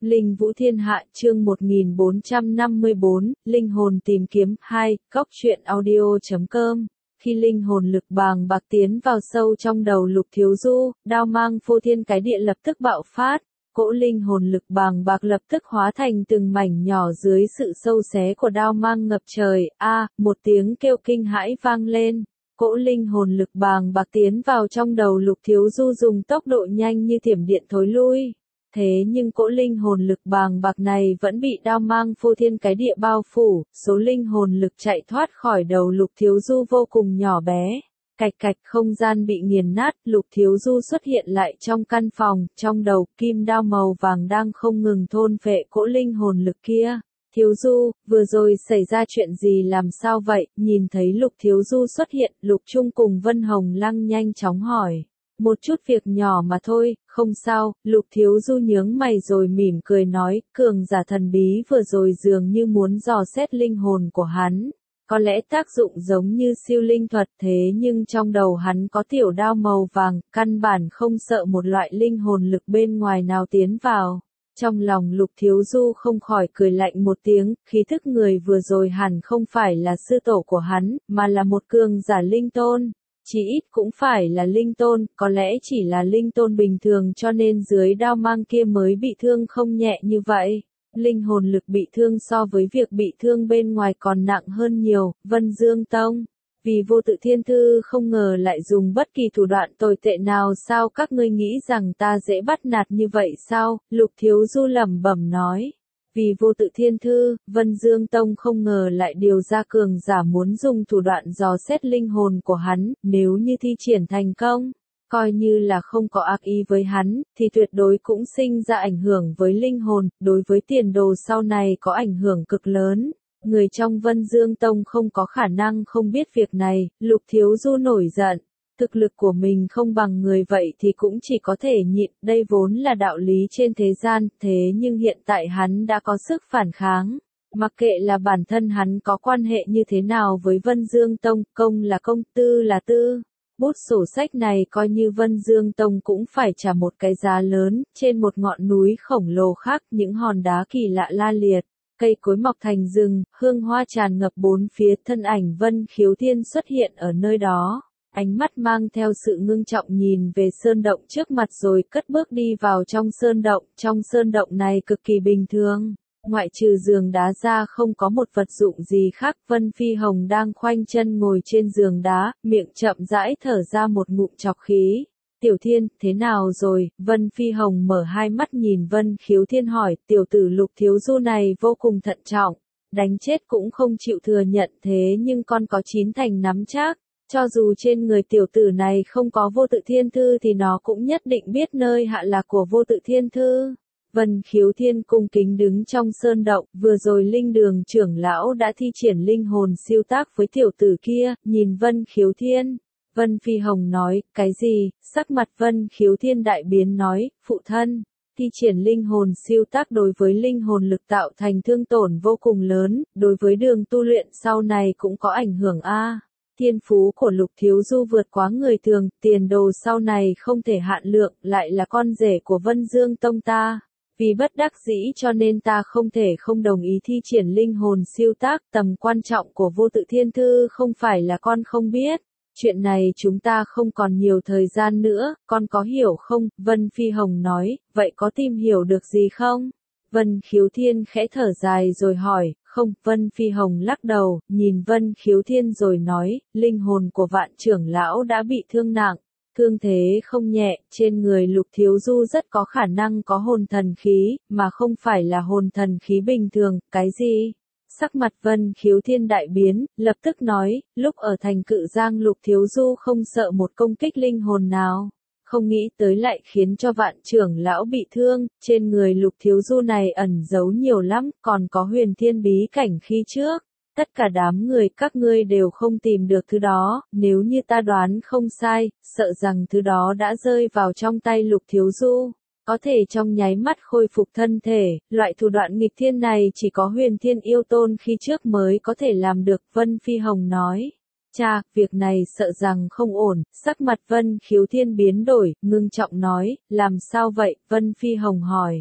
Linh Vũ Thiên Hạ chương 1454, Linh hồn tìm kiếm 2, Cóc truyện audio.com. Khi linh hồn lực bàng bạc tiến vào sâu trong đầu Lục Thiếu Du, đao mang phô thiên cái địa lập tức bạo phát. Cỗ linh hồn lực bàng bạc lập tức hóa thành từng mảnh nhỏ dưới sự sâu xé của đao mang ngập trời. Một tiếng kêu kinh hãi vang lên. Cỗ linh hồn lực bàng bạc tiến vào trong đầu Lục Thiếu Du dùng tốc độ nhanh như thiểm điện thối lui. Thế nhưng cỗ linh hồn lực bàng bạc này vẫn bị đao mang phô thiên cái địa bao phủ, số linh hồn lực chạy thoát khỏi đầu Lục Thiếu Du vô cùng nhỏ bé. Cạch cạch, không gian bị nghiền nát, Lục Thiếu Du xuất hiện lại trong căn phòng, trong đầu kim đao màu vàng đang không ngừng thôn phệ cỗ linh hồn lực kia. Thiếu Du, vừa rồi xảy ra chuyện gì làm sao vậy? Nhìn thấy Lục Thiếu Du xuất hiện, Lục Trung cùng Vân Hồng Lăng nhanh chóng hỏi. Một chút việc nhỏ mà thôi, không sao. Lục Thiếu Du nhướng mày rồi mỉm cười nói, cường giả thần bí vừa rồi dường như muốn dò xét linh hồn của hắn. Có lẽ tác dụng giống như siêu linh thuật, thế nhưng trong đầu hắn có tiểu đao màu vàng, căn bản không sợ một loại linh hồn lực bên ngoài nào tiến vào. Trong lòng Lục Thiếu Du không khỏi cười lạnh một tiếng, khí thức người vừa rồi hẳn không phải là sư tổ của hắn, mà là một cường giả linh tôn. Chỉ ít cũng phải là linh tôn, có lẽ chỉ là linh tôn bình thường cho nên dưới đao mang kia mới bị thương không nhẹ như vậy. Linh hồn lực bị thương so với việc bị thương bên ngoài còn nặng hơn nhiều. Vân Dương Tông, vì Vô Tự Thiên Thư không ngờ lại dùng bất kỳ thủ đoạn tồi tệ nào. Sao các ngươi nghĩ rằng ta dễ bắt nạt như vậy sao? Lục Thiếu Du lẩm bẩm nói. Vì Vô Tự Thiên Thư, Vân Dương Tông không ngờ lại điều ra cường giả muốn dùng thủ đoạn dò xét linh hồn của hắn. Nếu như thi triển thành công, coi như là không có ác ý với hắn, thì tuyệt đối cũng sinh ra ảnh hưởng với linh hồn, đối với tiền đồ sau này có ảnh hưởng cực lớn. Người trong Vân Dương Tông không có khả năng không biết việc này. Lục Thiếu Du nổi giận. Thực lực của mình không bằng người vậy thì cũng chỉ có thể nhịn, đây vốn là đạo lý trên thế gian, thế nhưng hiện tại hắn đã có sức phản kháng. Mặc kệ là bản thân hắn có quan hệ như thế nào với Vân Dương Tông, công là công, tư là tư. Bút sổ sách này coi như Vân Dương Tông cũng phải trả một cái giá lớn. Trên một ngọn núi khổng lồ khác, những hòn đá kỳ lạ la liệt. Cây cối mọc thành rừng, hương hoa tràn ngập bốn phía, thân ảnh Vân Khiếu Thiên xuất hiện ở nơi đó. Ánh mắt mang theo sự ngưng trọng nhìn về sơn động trước mặt rồi cất bước đi vào trong sơn động. Trong sơn động này cực kỳ bình thường. Ngoại trừ giường đá ra không có một vật dụng gì khác. Vân Phi Hồng đang khoanh chân ngồi trên giường đá, miệng chậm rãi thở ra một ngụm trọc khí. Tiểu Thiên, thế nào rồi? Vân Phi Hồng mở hai mắt nhìn Vân Khiếu Thiên hỏi. Tiểu tử Lục Thiếu Du này vô cùng thận trọng, đánh chết cũng không chịu thừa nhận, thế nhưng con có 9 thành nắm chắc. Cho dù trên người tiểu tử này không có Vô Tự Thiên Thư thì nó cũng nhất định biết nơi hạ lạc của Vô Tự Thiên Thư. Vân Khiếu Thiên cung kính đứng trong sơn động, vừa rồi Linh Đường trưởng lão đã thi triển linh hồn siêu tác với tiểu tử kia. Nhìn Vân Khiếu Thiên, Vân Phi Hồng nói, cái gì? Sắc mặt Vân Khiếu Thiên đại biến nói, phụ thân, thi triển linh hồn siêu tác đối với linh hồn lực tạo thành thương tổn vô cùng lớn, đối với đường tu luyện sau này cũng có ảnh hưởng Thiên phú của Lục Thiếu Du vượt quá người thường, tiền đồ sau này không thể hạn lượng, lại là con rể của Vân Dương Tông ta. Vì bất đắc dĩ cho nên ta không thể không đồng ý thi triển linh hồn siêu tác. Tầm quan trọng của Vô Tự Thiên Thư không phải là con không biết. Chuyện này chúng ta không còn nhiều thời gian nữa, con có hiểu không? Vân Phi Hồng nói, vậy có tìm hiểu được gì không? Vân Khiếu Thiên khẽ thở dài rồi hỏi, không. Vân Phi Hồng lắc đầu, nhìn Vân Khiếu Thiên rồi nói, linh hồn của Vạn trưởng lão đã bị thương nặng. Thương thế không nhẹ, trên người Lục Thiếu Du rất có khả năng có hồn thần khí, mà không phải là hồn thần khí bình thường. Cái gì? Sắc mặt Vân Khiếu Thiên đại biến, lập tức nói, lúc ở thành Cự Giang Lục Thiếu Du không sợ một công kích linh hồn nào. Không nghĩ tới lại khiến cho Vạn trưởng lão bị thương. Trên người Lục Thiếu Du này ẩn giấu nhiều lắm, còn có huyền thiên bí cảnh khi trước. Tất cả đám người các ngươi đều không tìm được thứ đó, nếu như ta đoán không sai, sợ rằng thứ đó đã rơi vào trong tay Lục Thiếu Du. Có thể trong nháy mắt khôi phục thân thể, loại thủ đoạn nghịch thiên này chỉ có huyền thiên yêu tôn khi trước mới có thể làm được. Vân Phi Hồng nói. Cha, việc này sợ rằng không ổn. Sắc mặt Vân Khiếu Thiên biến đổi, ngưng trọng nói, làm sao vậy? Vân Phi Hồng hỏi.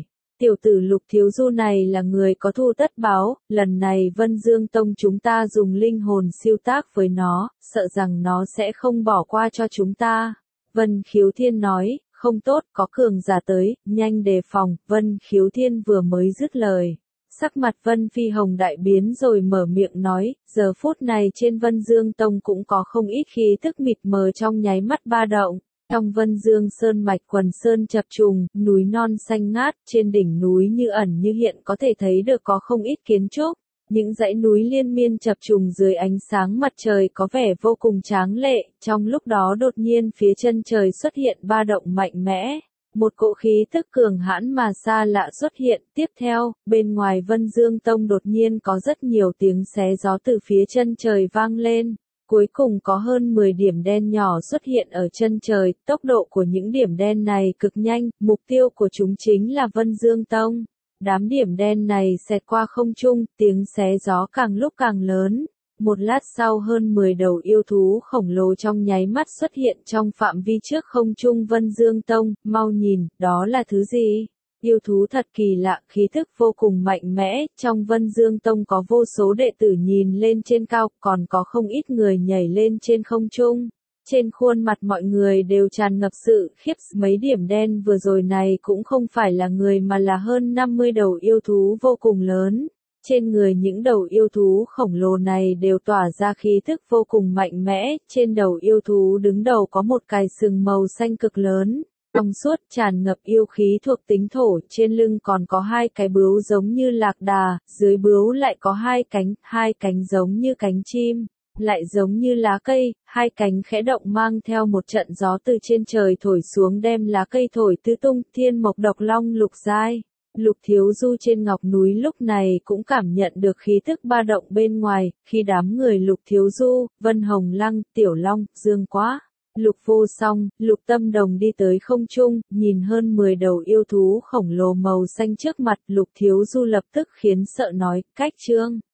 tiểu tử Lục Thiếu Du này là người có thù tất báo, lần này Vân Dương Tông chúng ta dùng linh hồn siêu tác với nó, sợ rằng nó sẽ không bỏ qua cho chúng ta. Vân Khiếu Thiên nói, không tốt, có cường giả tới, nhanh đề phòng. Vân Khiếu Thiên vừa mới dứt lời, sắc mặt Vân Phi Hồng đại biến rồi mở miệng nói, giờ phút này trên Vân Dương Tông cũng có không ít khí tức mịt mờ trong nháy mắt ba động. Trong Vân Dương Sơn mạch quần sơn chập trùng, núi non xanh ngát, trên đỉnh núi như ẩn như hiện có thể thấy được có không ít kiến trúc. Những dãy núi liên miên chập trùng dưới ánh sáng mặt trời có vẻ vô cùng tráng lệ, trong lúc đó đột nhiên phía chân trời xuất hiện ba động mạnh mẽ. Một cỗ khí tức cường hãn mà xa lạ xuất hiện, tiếp theo, bên ngoài Vân Dương Tông đột nhiên có rất nhiều tiếng xé gió từ phía chân trời vang lên. Cuối cùng có hơn 10 điểm đen nhỏ xuất hiện ở chân trời, tốc độ của những điểm đen này cực nhanh, mục tiêu của chúng chính là Vân Dương Tông. Đám điểm đen này xẹt qua không trung, tiếng xé gió càng lúc càng lớn. Một lát sau hơn 10 đầu yêu thú khổng lồ trong nháy mắt xuất hiện trong phạm vi trước không trung Vân Dương Tông, mau nhìn, đó là thứ gì? Yêu thú thật kỳ lạ, khí thức vô cùng mạnh mẽ, trong Vân Dương Tông có vô số đệ tử nhìn lên trên cao, còn có không ít người nhảy lên trên không trung. Trên khuôn mặt mọi người đều tràn ngập sự khiếp, mấy điểm đen vừa rồi này cũng không phải là người mà là hơn 50 đầu yêu thú vô cùng lớn. Trên người những đầu yêu thú khổng lồ này đều tỏa ra khí thức vô cùng mạnh mẽ, trên đầu yêu thú đứng đầu có một cài sừng màu xanh cực lớn. Trong suốt tràn ngập yêu khí thuộc tính thổ, trên lưng còn có hai cái bướu giống như lạc đà, dưới bướu lại có hai cánh giống như cánh chim, lại giống như lá cây, hai cánh khẽ động mang theo một trận gió từ trên trời thổi xuống đem lá cây thổi tứ tung. Thiên Mộc Độc Long lục giai. Lục Thiếu Du trên ngọc núi lúc này cũng cảm nhận được khí tức ba động bên ngoài, khi đám người Lục Thiếu Du, Vân Hồng Lăng, Tiểu Long, Dương Quá, Lục Vô Song, Lục Tâm Đồng đi tới không trung, nhìn hơn 10 đầu yêu thú khổng lồ màu xanh trước mặt, Lục Thiếu Du lập tức khiến sợ nói, cách trương.